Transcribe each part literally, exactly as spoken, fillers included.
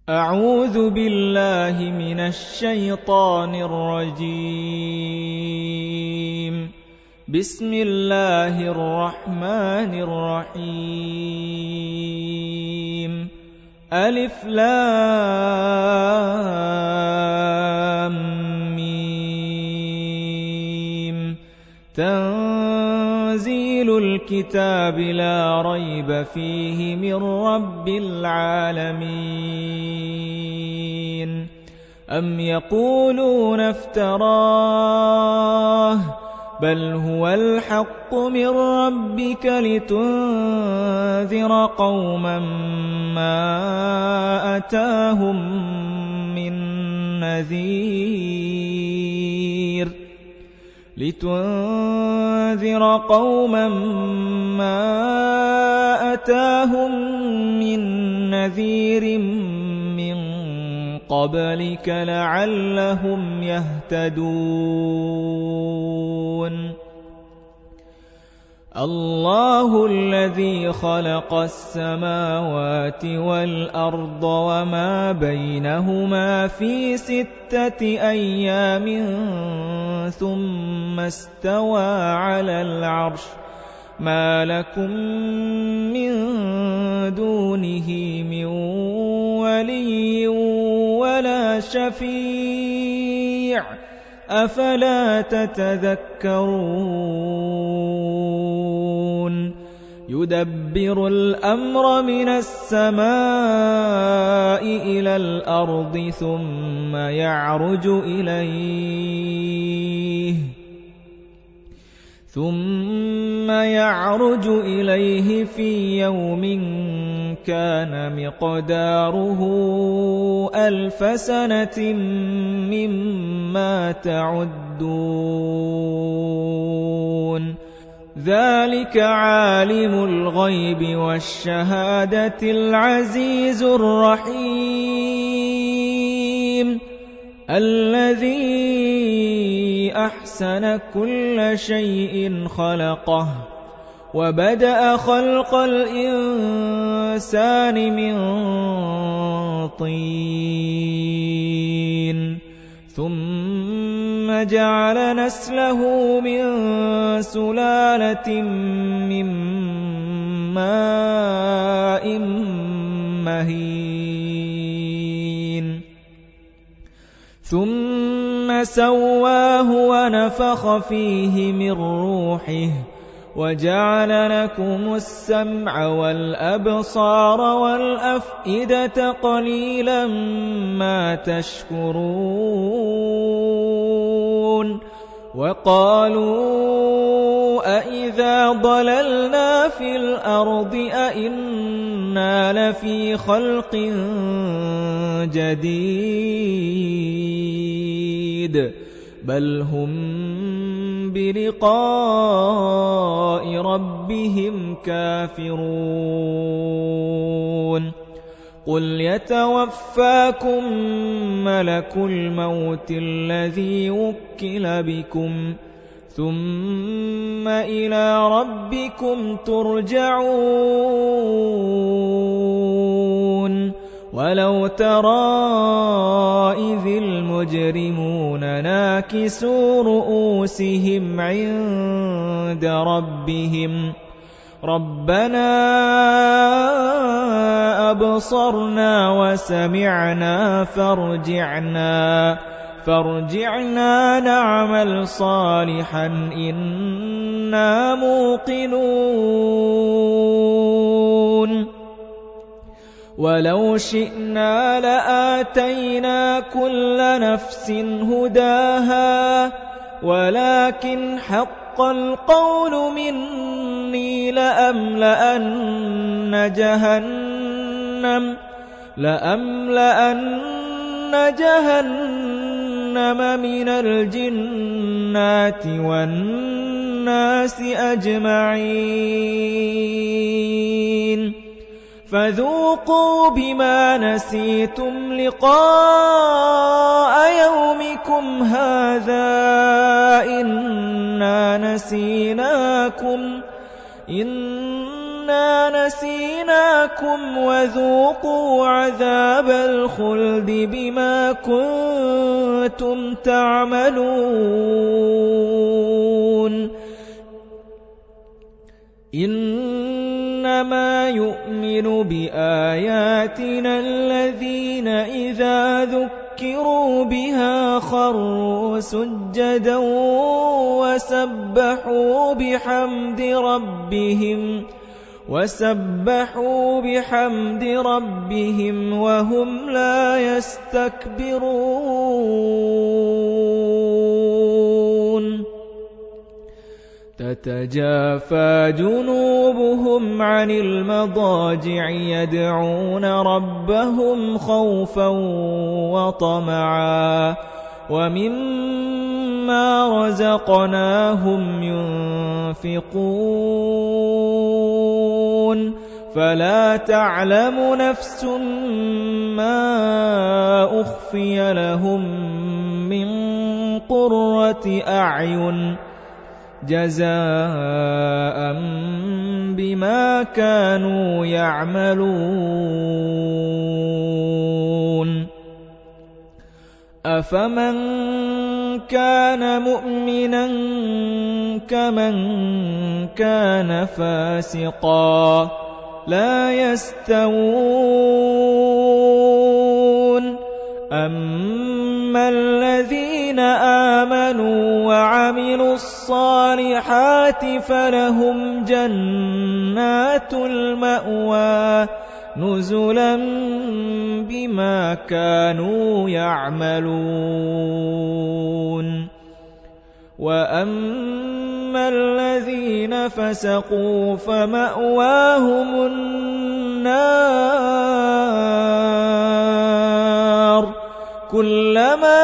أعوذ بالله من الشيطان الرجيم. بسم الله الرحمن الرحيم. ألف لام ميم. تنزيل الكتاب لا ريب فيه من رب العالمين. أم يقولون افتراه بل هو الحق من ربك لتنذر قوما ما أتاهم من نذير لتنذر قوما ما أتاهم من نذير من قبلك لعلهم يهتدون. الله الذي خلق السماوات والأرض وما بينهما في ستة أيام ثم استوى على العرش ما لكم من دونه من ولي ولا شفيع أفلا تتذكرون. يدبر الأمر من السماء إلى الأرض ثم يعرج إليه ثم يعرج إليه في يوم كان مقداره ألف سنة مما تعدون. ذلك عالم الغيب والشهادة العزيز الرحيم الذي أحسن كل شيء خلقه وبدأ خلق الإنسان من طين ثم جعل نسله من سلالة من ماء مهين ثم سواه ونفخ فيه من روحه وجعل لكم السمع والأبصار والأفئدة قليلا ما تشكرون. وقالوا أإذا ضللنا في الأرض أإنا لفي خلق جديد بل هم بلقاء ربهم كافرون. قل يتوفاكم ملك الموت الذي وكل بكم ثم إلى ربكم ترجعون. ولو ترى إذ المجرمون ناكسوا رؤوسهم عند ربهم ربنا أبصرنا وسمعنا فارجعنا فارجعنا نعمل صالحا إنا موقنون. ولو شئنا لآتينا كل نفس هداها ولكن حق القول مني لأملأن جهنم لأملأن جهنم من الجنات والناس أجمعين. فذوقوا بما نسيتم لقاء يومكم هذا إنا نسيناكم إنا إِنَّا نَسِينَاكُمْ وَذُوقُوا عَذَابَ الْخُلْدِ بِمَا كُنتُمْ تَعْمَلُونَ إِنَّمَا يُؤْمِنُ بِآيَاتِنَا الَّذِينَ إِذَا ذُكِّرُوا بِهَا خَرُّوا سُجَّدًا وَسَبَّحُوا بِحَمْدِ رَبِّهِمْ وَسَبَّحُوا بِحَمْدِ رَبِّهِمْ وَهُمْ لَا يَسْتَكْبِرُونَ تَتَجَافَى جُنُوبُهُمْ عَنِ الْمَضَاجِعِ يَدْعُونَ رَبَّهُمْ خَوْفًا وَطَمَعًا وَمِمَّا رَزَقْنَاهُمْ يُنْفِقُونَ فَلَا تَعْلَمُ نَفْسٌ مَّا أُخْفِيَ لَهُم مِّن قُرَّةِ أَعْيُنٍ جَزَاءً بِمَا كَانُوا يَعْمَلُونَ أَفَمَن كَانَ مُؤْمِنًا كَمَن كَانَ فَاسِقًا لَّا يَسْتَوُونَ أَمَّا الَّذِينَ آمَنُوا وَعَمِلُوا الصَّالِحَاتِ فَلَهُمْ جَنَّاتُ الْمَأْوَىٰ نُزُلًا بِمَا كَانُوا يَعْمَلُونَ وَأَمَّا الَّذِينَ فَسَقُوا فَمَأْوَاهُمُ النَّارُ كُلَّمَا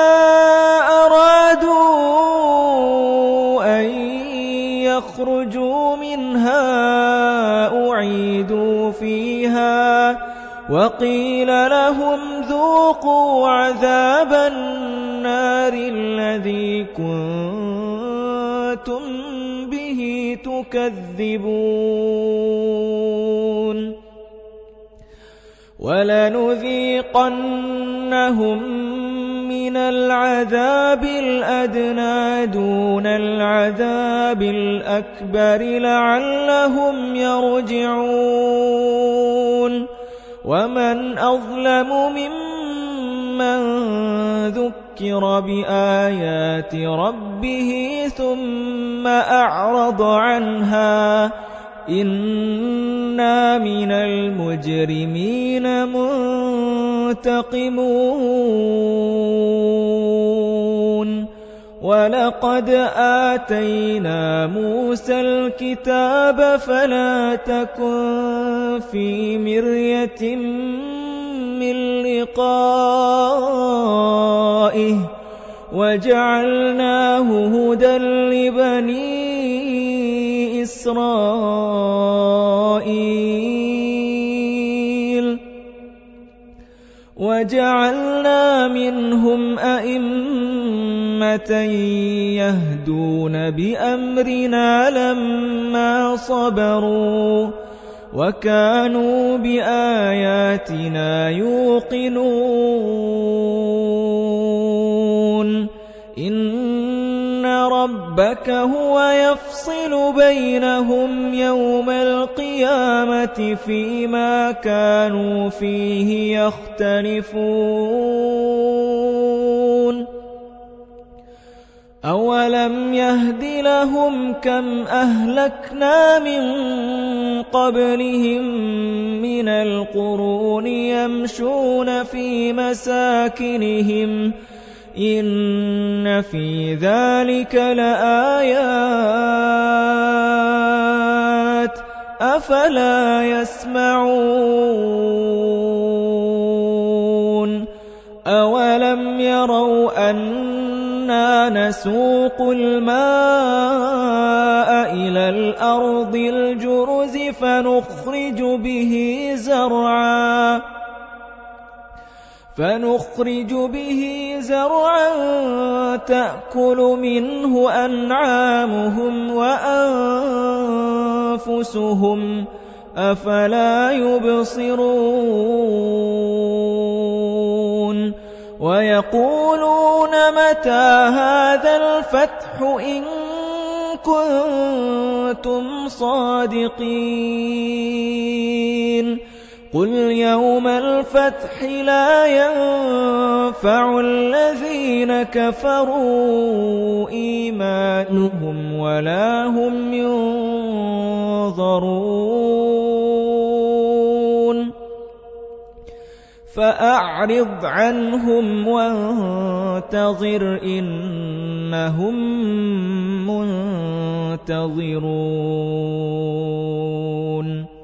أَرَادُوا أَن يَخْرُجُوا مِنْهَا أُعِيدُوا فِيهَا وَقِيلَ لَهُمْ ذُوقُوا عَذَابَ النَّارِ الَّذِي كُنتُم بِهِ تُكَذِّبُونَ وَلَنُذِيقَنَّهُم مِّنَ الْعَذَابِ الْأَدْنَىٰ دُونَ الْعَذَابِ الْأَكْبَرِ لَعَلَّهُمْ يَرْجِعُونَ وَمَنْ أَظْلَمُ مِمَّن ذُكِّرَ بِآيَاتِ رَبِّهِ ثُمَّ أَعْرَضَ عَنْهَا إِنَّا مِنَ الْمُجْرِمِينَ مُنتَقِمُونَ وَلَقَدْ آتَيْنَا مُوسَى الْكِتَابَ فَلَا تَكُن فِي مِرْيَةٍ مِّن لِّقَائِهِ وَجَعَلْنَاهُ هُدًى لِّبَنِي إِسْرَائِيلَ وَجَعَلْنَا مِنْهُمْ أَئِمَّةً يَهْدُونَ بِأَمْرِنَا لَمَّا صَبَرُوا وَكَانُوا بِآيَاتِنَا يُوقِنُونَ إِنَّ رَبَّكَ هُوَ يَفْصِلُ بَيْنَهُمْ يَوْمَ الْقِيَامَةِ فِيمَا كَانُوا فِيهِ يَخْتَلِفُونَ أَوَلَمْ يَهْدِ لَهُمْ كَمْ أَهْلَكْنَا مِن قَبْلِهِم مِّنَ الْقُرُونِ يَمْشُونَ فِي مَسَاكِنِهِمْ إِنَّ فِي ذَلِكَ لَآيَاتٍ أَفَلَا يَسْمَعُونَ أَوَلَمْ يَرَوْا أَنَّا نَسُوقُ الْمَاءَ إِلَى الْأَرْضِ الْجُرُزِ فَنُخْرِجُ بِهِ زَرْعًا فَنُخْرِجُ بِهِ زَرْعًا تَأْكُلُ مِنْهُ أَنْعَامُهُمْ وَأَنفُسُهُمْ أنفسهم أفلا يبصرون ويقولون متى هذا الفتح إن كنتم صادقين قل يوم الفتح لا ينفع الذين كفروا إيمانهم ولا هم ينظرون فأعرض عنهم وانتظر إنهم منتظرون